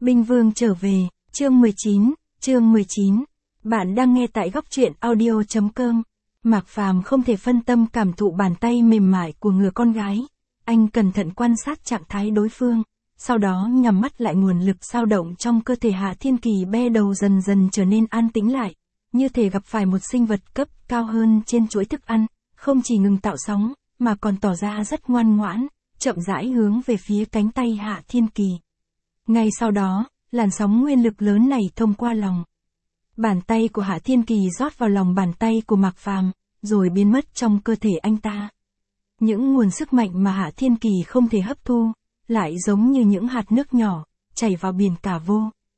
Binh Vương trở về, chương 19. Bạn đang nghe tại góc truyện audio.com. Mạc Phàm không thể phân tâm cảm thụ bàn tay mềm mại của người con gái. Anh cẩn thận quan sát trạng thái đối phương, sau đó nhắm mắt lại nguồn lực dao động trong cơ thể Hạ Thiên Kỳ be đầu dần dần trở nên an tĩnh lại, như thể gặp phải một sinh vật cấp cao hơn trên chuỗi thức ăn, không chỉ ngừng tạo sóng, mà còn tỏ ra rất ngoan ngoãn, chậm rãi hướng về phía cánh tay Hạ Thiên Kỳ. Ngay sau đó, làn sóng nguyên lực lớn này thông qua lòng bàn tay của Hạ Thiên Kỳ rót vào lòng bàn tay của Mạc Phàm, rồi biến mất trong cơ thể anh ta. Những nguồn sức mạnh mà Hạ Thiên Kỳ không thể hấp thu, lại giống như những hạt nước nhỏ, chảy vào biển cả vô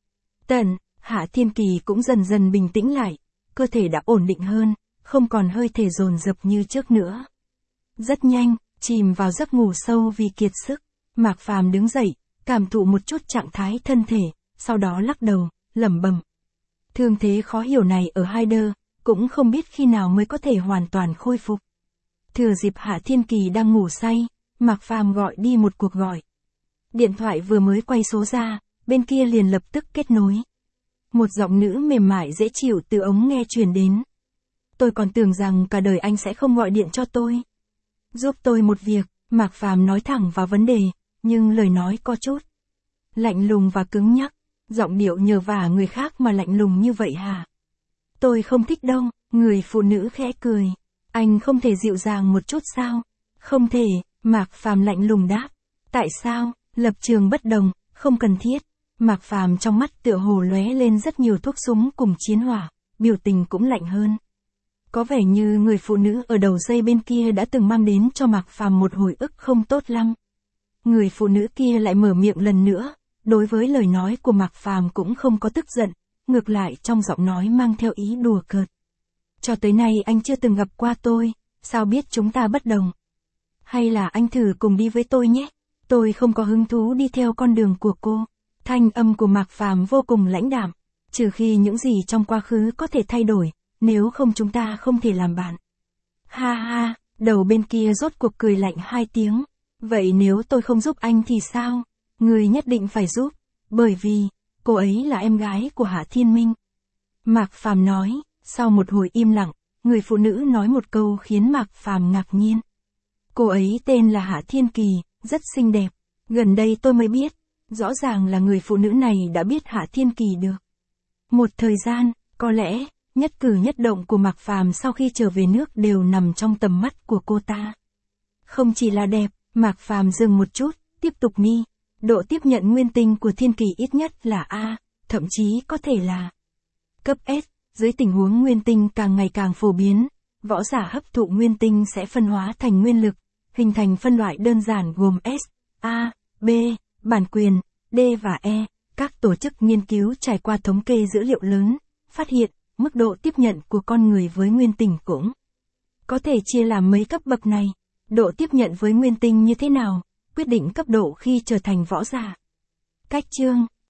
tận. Hạ Thiên Kỳ cũng dần dần bình tĩnh lại, cơ thể đã ổn định hơn, không còn hơi thể dồn dập như trước nữa. Rất nhanh, chìm vào giấc ngủ sâu vì kiệt sức, Mạc Phàm đứng dậy, cảm thụ một chút trạng thái thân thể, sau đó lắc đầu, lẩm bẩm. Thương thế khó hiểu này ở Haider, cũng không biết khi nào mới có thể hoàn toàn khôi phục. Thừa dịp Hạ Thiên Kỳ đang ngủ say, Mạc Phàm gọi đi một cuộc gọi. Điện thoại vừa mới quay số ra, bên kia liền lập tức kết nối. Một giọng nữ mềm mại dễ chịu từ ống nghe truyền đến. Tôi còn tưởng rằng cả đời anh sẽ không gọi điện cho tôi. Giúp tôi một việc, Mạc Phàm nói thẳng vào vấn đề, nhưng lời nói có chút lạnh lùng và cứng nhắc. Giọng điệu nhờ vả người khác mà lạnh lùng như vậy hả? Tôi không thích đâu, người phụ nữ khẽ cười. Anh không thể dịu dàng một chút sao? Không thể, Mạc Phàm lạnh lùng đáp. Tại sao? Lập trường bất đồng, không cần thiết. Mạc Phàm trong mắt tựa hồ lóe lên rất nhiều thuốc súng cùng chiến hỏa, biểu tình cũng lạnh hơn. Có vẻ như người phụ nữ ở đầu dây bên kia đã từng mang đến cho Mạc Phàm một hồi ức không tốt lắm. Người phụ nữ kia lại mở miệng lần nữa. Đối với lời nói của Mạc Phàm cũng không có tức giận, ngược lại trong giọng nói mang theo ý đùa cợt. Cho tới nay anh chưa từng gặp qua tôi, sao biết chúng ta bất đồng? Hay là anh thử cùng đi với tôi nhé, tôi không có hứng thú đi theo con đường của cô. Thanh âm của Mạc Phàm vô cùng lãnh đạm, trừ khi những gì trong quá khứ có thể thay đổi, nếu không chúng ta không thể làm bạn. Ha ha, đầu bên kia rốt cuộc cười lạnh 2 tiếng. Vậy nếu tôi không giúp anh thì sao? Người nhất định phải giúp, bởi vì, cô ấy là em gái của Hạ Thiên Minh. Mạc Phàm nói, sau một hồi im lặng, người phụ nữ nói một câu khiến Mạc Phàm ngạc nhiên. Cô ấy tên là Hạ Thiên Kỳ, rất xinh đẹp. Gần đây tôi mới biết, rõ ràng là người phụ nữ này đã biết Hạ Thiên Kỳ được một thời gian, có lẽ, nhất cử nhất động của Mạc Phàm sau khi trở về nước đều nằm trong tầm mắt của cô ta. Không chỉ là đẹp, Mạc Phàm dừng một chút, tiếp tục đi. Độ tiếp nhận nguyên tinh của Thiên Kỳ ít nhất là A, thậm chí có thể là cấp S. Dưới tình huống nguyên tinh càng ngày càng phổ biến, võ giả hấp thụ nguyên tinh sẽ phân hóa thành nguyên lực, hình thành phân loại đơn giản gồm S, A, B, bản quyền, D và E. Các tổ chức nghiên cứu trải qua thống kê dữ liệu lớn, phát hiện mức độ tiếp nhận của con người với nguyên tinh cũng có thể chia làm mấy cấp bậc này. Độ tiếp nhận với nguyên tinh như thế nào? Quyết định cấp độ khi trở thành võ giả. Cách chương